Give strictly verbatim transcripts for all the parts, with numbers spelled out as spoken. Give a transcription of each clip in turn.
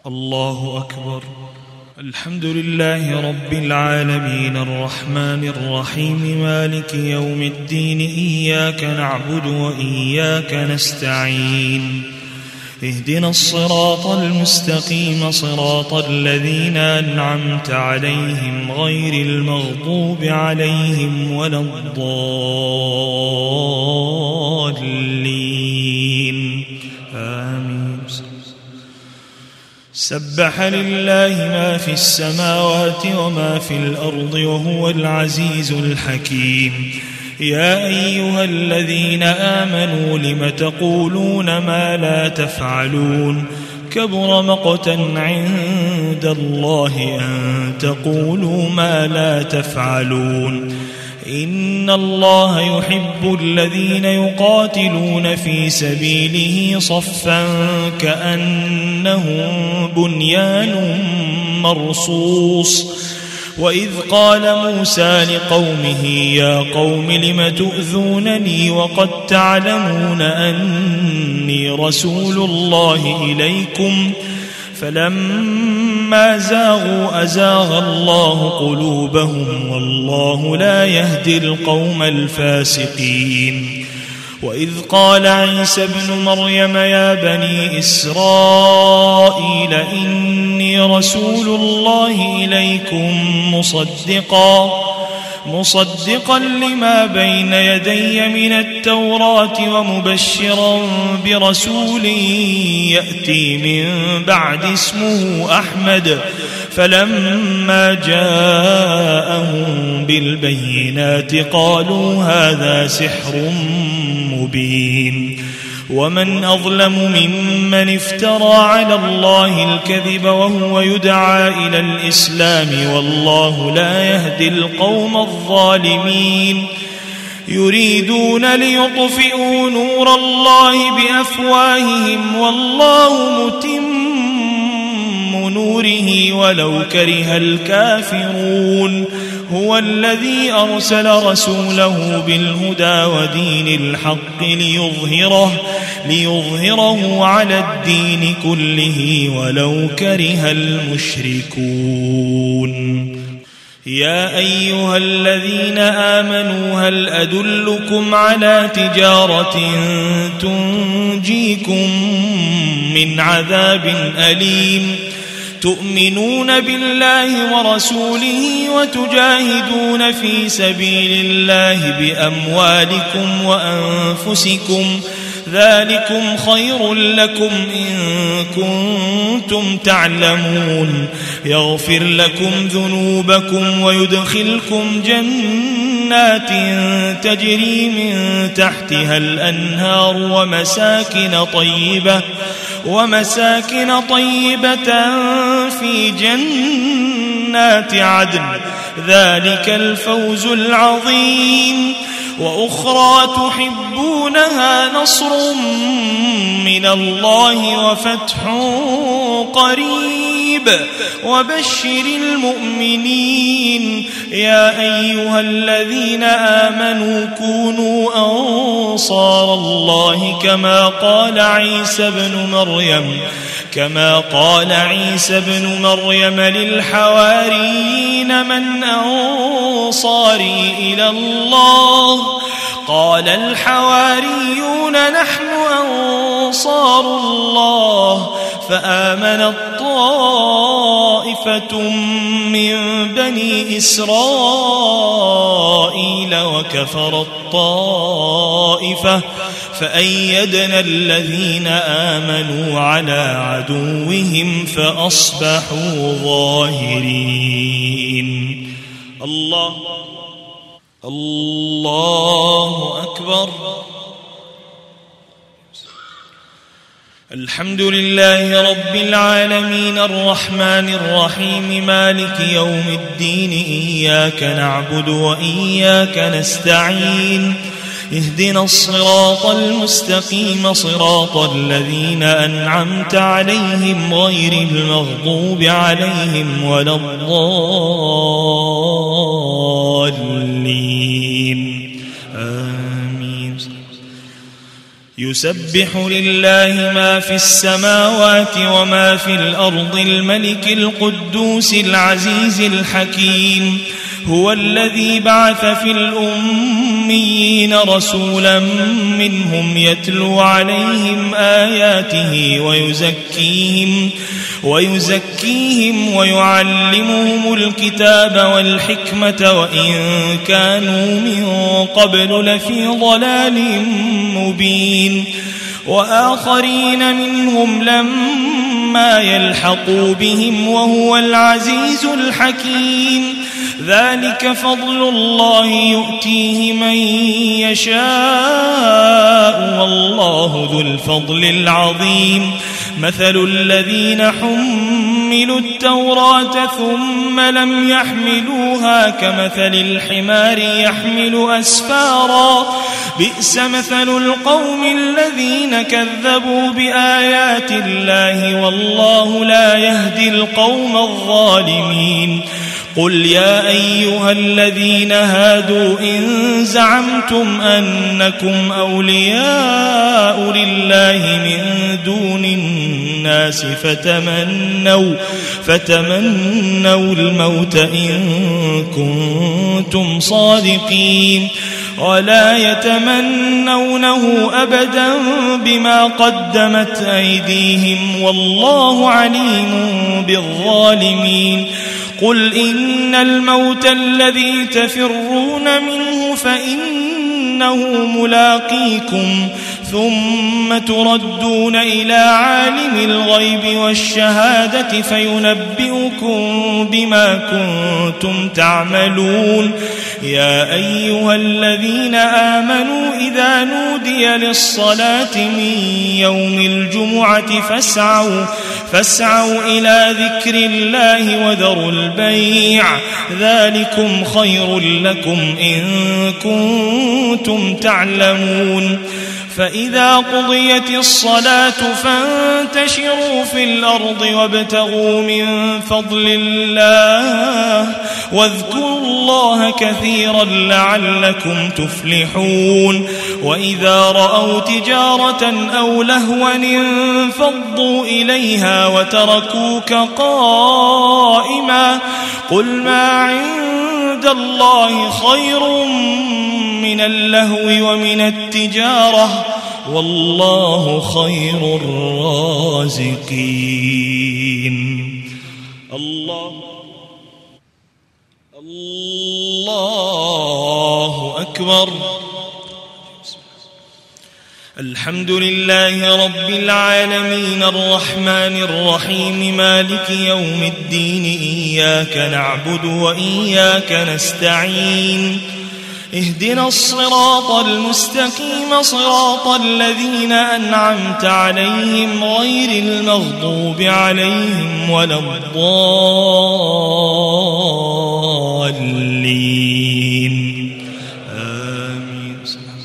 الله أكبر. الحمد لله رب العالمين الرحمن الرحيم مالك يوم الدين إياك نعبد وإياك نستعين اهدنا الصراط المستقيم صراط الذين أنعمت عليهم غير المغضوب عليهم ولا الضالين آمين. سبح لله ما في السماوات وما في الأرض وهو العزيز الحكيم. يا أيها الذين آمنوا لم تقولون ما لا تفعلون كبر مقتا عند الله أن تقولوا ما لا تفعلون. إن الله يحب الذين يقاتلون في سبيله صفا كأنهم بنيان مرصوص. وإذ قال موسى لقومه يا قوم لم تؤذونني وقد تعلمون أني رسول الله إليكم فلما زاغوا أزاغ الله قلوبهم والله لا يهدي القوم الفاسقين. وإذ قال عيسى ابن مريم يا بني إسرائيل إني رسول الله إليكم مصدقا مصدقا لما بين يدي من التوراة ومبشرا برسول يأتي من بعد اسمه أحمد. فلما جاءهم بالبينات قالوا هذا سحر مبين. ومن أظلم ممن افترى على الله الكذب وهو يدعى إلى الإسلام والله لا يهدي القوم الظالمين. يريدون ليطفئوا نور الله بأفواههم والله متم نوره ولو كره الكافرون. هو الذي أرسل رسوله بالهدى ودين الحق ليظهره, ليظهره على الدين كله ولو كره المشركون. يا أيها الذين آمنوا هل أدلكم على تجارة تنجيكم من عذاب أليم تؤمنون بالله ورسوله وتجاهدون في سبيل الله بأموالكم وأنفسكم ذلكم خير لكم إن كنتم تعلمون. يغفر لكم ذنوبكم ويدخلكم جنات تجري من تحتها الأنهار ومساكن طيبة ومساكن طيبة في جنات عدن ذلك الفوز العظيم. وأخرى تحبونها نصر من الله وفتح قريب وبشر المؤمنين. يا أيها الذين آمنوا كونوا أنصار الله كما قال عيسى ابن مريم كما قال عيسى ابن مريم للحواريين من أنصاري إلى الله قال الحواريون نحن أنصار الله فآمنت طائفة من بني إسرائيل وكفرت طائفة فأيدنا الذين آمنوا على عدوهم فأصبحوا ظاهرين. الله الله أكبر. الحمد لله رب العالمين الرحمن الرحيم مالك يوم الدين إياك نعبد وإياك نستعين اهدنا الصراط المستقيم صراط الذين أنعمت عليهم غير المغضوب عليهم ولا الضالين آمين. يسبح لله ما في السماوات وما في الأرض الملك القدوس العزيز الحكيم هو الذي بعث في الأميين رسولا منهم يتلو عليهم آياته ويزكيهم ويزكيهم ويعلمهم الكتاب والحكمة وإن كانوا من قبل لفي ضلال مبين وآخرين منهم لما يلحقوا بهم وهو العزيز الحكيم ذلك فضل الله يؤتيه من يشاء والله ذو الفضل العظيم مثل الذين حملوا التوراة ثم لم يحملوها كمثل الحمار يحمل أسفارا بئس مثل القوم الذين كذبوا بآيات الله والله لا يهدي القوم الظالمين قل يا أيها الذين هادوا إن زعمتم أنكم أولياء لله من دون الناس فتمنوا, فتمنوا الموت إن كنتم صادقين ولا يتمنونه أبدا بما قدمت أيديهم والله عليم بالظالمين قل إن الموت الذي تفرون منه فإنه ملاقيكم ثم تردون إلى عالم الغيب والشهادة فينبئكم بما كنتم تعملون يا أيها الذين آمنوا إذا نودي للصلاة من يوم الجمعة فاسعوا, فاسعوا إلى ذكر الله وذروا البيع ذلكم خير لكم إن كنتم تعلمون فإذا قضيت الصلاة فانتشروا في الأرض وابتغوا من فضل الله واذكروا الله كثيرا لعلكم تفلحون وإذا رأوا تجارة أو لهوا انفضوا إليها وتركوك قائما قل ما عند الله خير من اللهو ومن التجارة والله خير الرازقين الله الله أكبر الحمد لله رب العالمين الرحمن الرحيم مالك يوم الدين إياك نعبد وإياك نستعين اهدنا الصراط المستقيم صراط الذين أنعمت عليهم غير المغضوب عليهم ولا الضالين آمين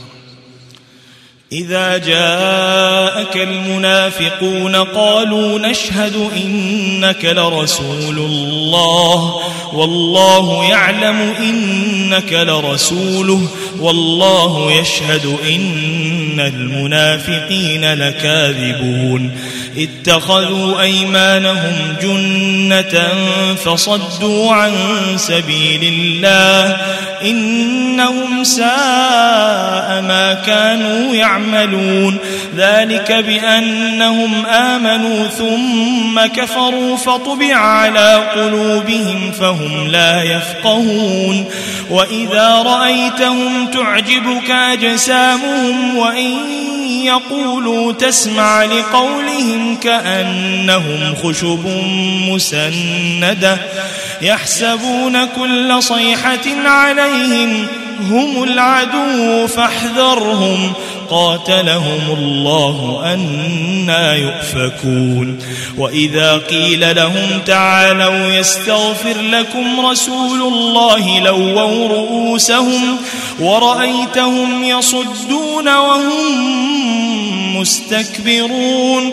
إذا جاءك المنافقون قالوا نشهد إنك لرسول الله والله يعلم إنك لرسوله والله يشهد إن المنافقين لكاذبون اتخذوا أيمانهم جنة فصدوا عن سبيل الله إنهم ساء ما كانوا يعملون ذلك بأنهم آمنوا ثم كفروا فطبع على قلوبهم فهم لا يفقهون وإذا رأيتهم تعجبك أجسامهم وإن يقولوا تسمع لقولهم كأنهم خشب مسندة يحسبون كل صيحة عليهم هم العدو فاحذرهم قاتلهم الله أنى يؤفكون وإذا قيل لهم تعالوا يستغفر لكم رسول الله لووا رؤوسهم ورأيتهم يصدون وهم مستكبرون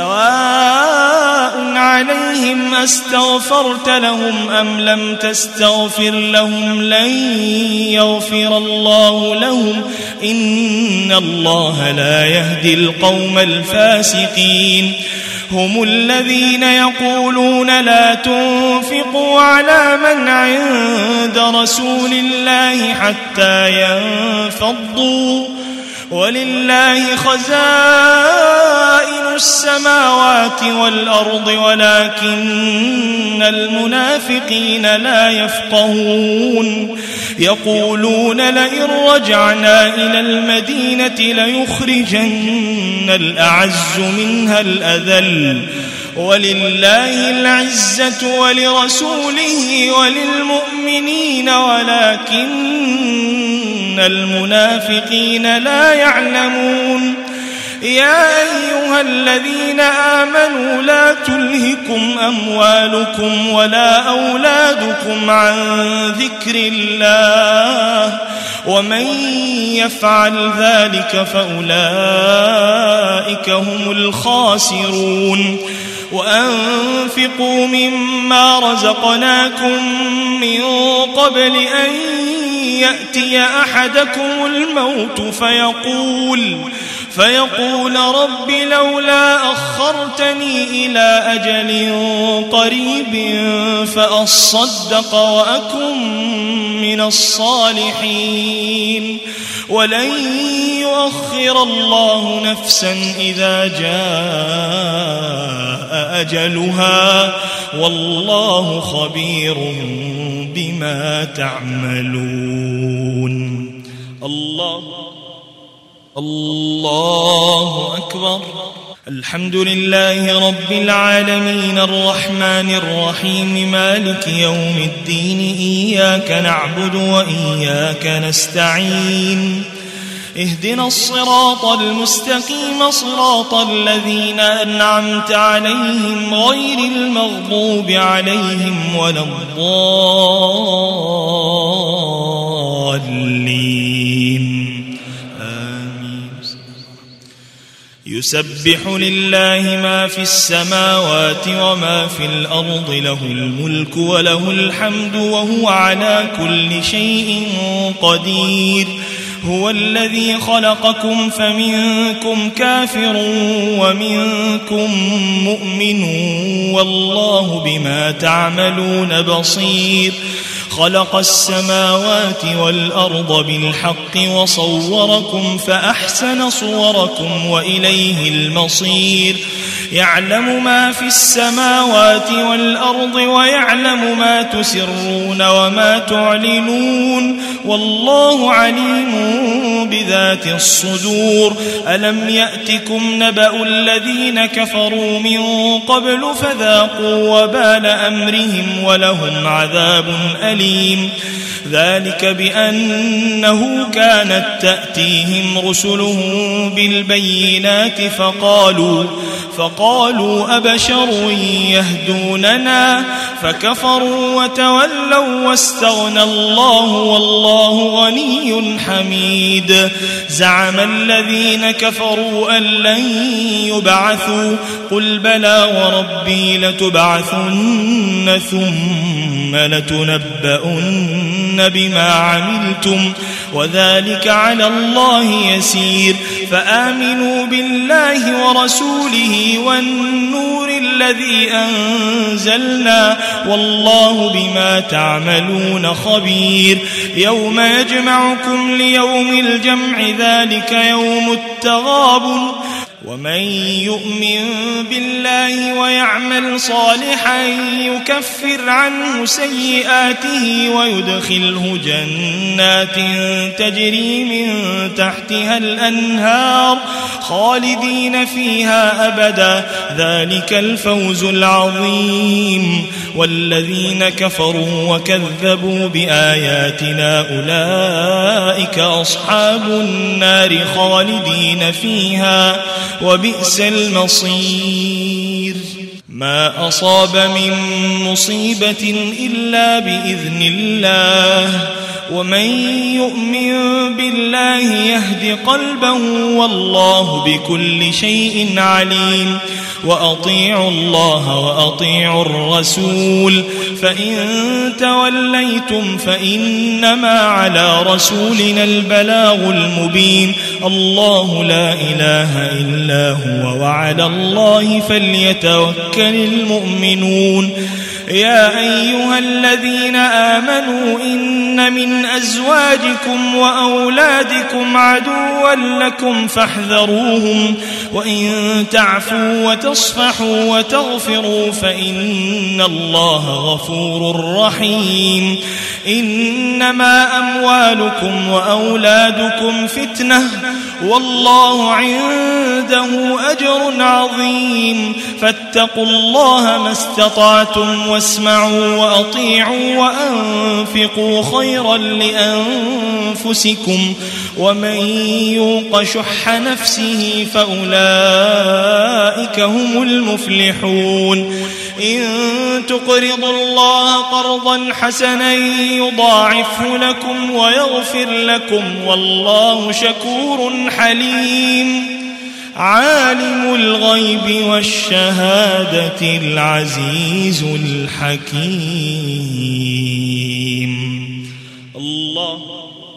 سواء عليهم أستغفرت لهم أم لم تستغفر لهم لن يغفر الله لهم إن الله لا يهدي القوم الفاسقين هم الذين يقولون لا تنفقوا على من عند رسول الله حتى ينفضوا ولله خزائن السماوات والأرض ولكن المنافقين لا يفقهون يقولون لئن رجعنا إلى المدينة ليخرجن الأعز منها الأذل ولله العزة ولرسوله وللمؤمنين ولكن المنافقين لا يعلمون يا أيها الذين آمنوا لا تلهكم أموالكم ولا أولادكم عن ذكر الله ومن يفعل ذلك فأولئك هم الخاسرون وأنفقوا مما رزقناكم من قبل أن يأتي أحدكم الموت فيقول فيقول رب لولا أخرتني إلى أجل قريب فأصدق وأكن من الصالحين ولن يؤخر الله نفسا إذا جاء أجلها والله خبير بما تعملون الله الله أكبر الحمد لله رب العالمين الرحمن الرحيم مالك يوم الدين إياك نعبد وإياك نستعين اهدنا الصراط المستقيم صراط الذين أنعمت عليهم غير المغضوب عليهم ولا الضالين يسبح لله ما في السماوات وما في الأرض له الملك وله الحمد وهو على كل شيء قدير هو الذي خلقكم فمنكم كافر ومنكم مؤمن والله بما تعملون بصير خلق السماوات والأرض بالحق وصوركم فأحسن صوركم وإليه المصير يعلم ما في السماوات والأرض ويعلم ما تسرون وما تعلنون والله عليم بذات الصدور ألم يأتكم نبأ الذين كفروا من قبل فذاقوا وبال أمرهم ولهم عذاب أليم ذلك بأنه كانت تأتيهم رسلهم بالبينات فقالوا فقالوا أبشر يهدوننا فكفروا وتولوا واستغنى الله والله غني حميد زعم الذين كفروا أن لن يبعثوا قل بلى وربي لتبعثن ثم لتنبؤن بما عملتم وذلك على الله يسير فآمنوا بالله ورسوله والنور الذي أنزلنا والله بما تعملون خبير يوم يجمعكم ليوم الجمع ذلك يوم التغابن ومن يؤمن بالله ويعمل صالحا يكفر عنه سيئاته ويدخله جنات تجري من تحتها الأنهار خالدين فيها أبدا ذلك الفوز العظيم والذين كفروا وكذبوا بآياتنا أولئك أصحاب النار خالدين فيها وبئس المصير ما أصاب من مصيبة إلا بإذن الله ومن يؤمن بالله يهد قلبه والله بكل شيء عليم وأطيعوا الله وأطيعوا الرسول فإن توليتم فإنما على رسولنا البلاغ المبين الله لا إله إلا هو وعلى الله فليتوكل المؤمنون يا أيها الذين آمنوا إن من أزواجكم وأولادكم عدوا لكم فاحذروهم وإن تعفوا وتصفحوا وتغفروا فإن الله غفور رحيم إنما أموالكم وأولادكم فتنة والله عنده أجر عظيم فاتقوا الله ما استطعتم واسمعوا وأطيعوا وأنفقوا خيرا لأنفسكم ومن يوق شح نفسه فأولئك هم المفلحون إن تقرضوا الله قرضا حسنا يضاعفه لكم ويغفر لكم والله شكور حليم عالم الغيب والشهادة العزيز الحكيم الله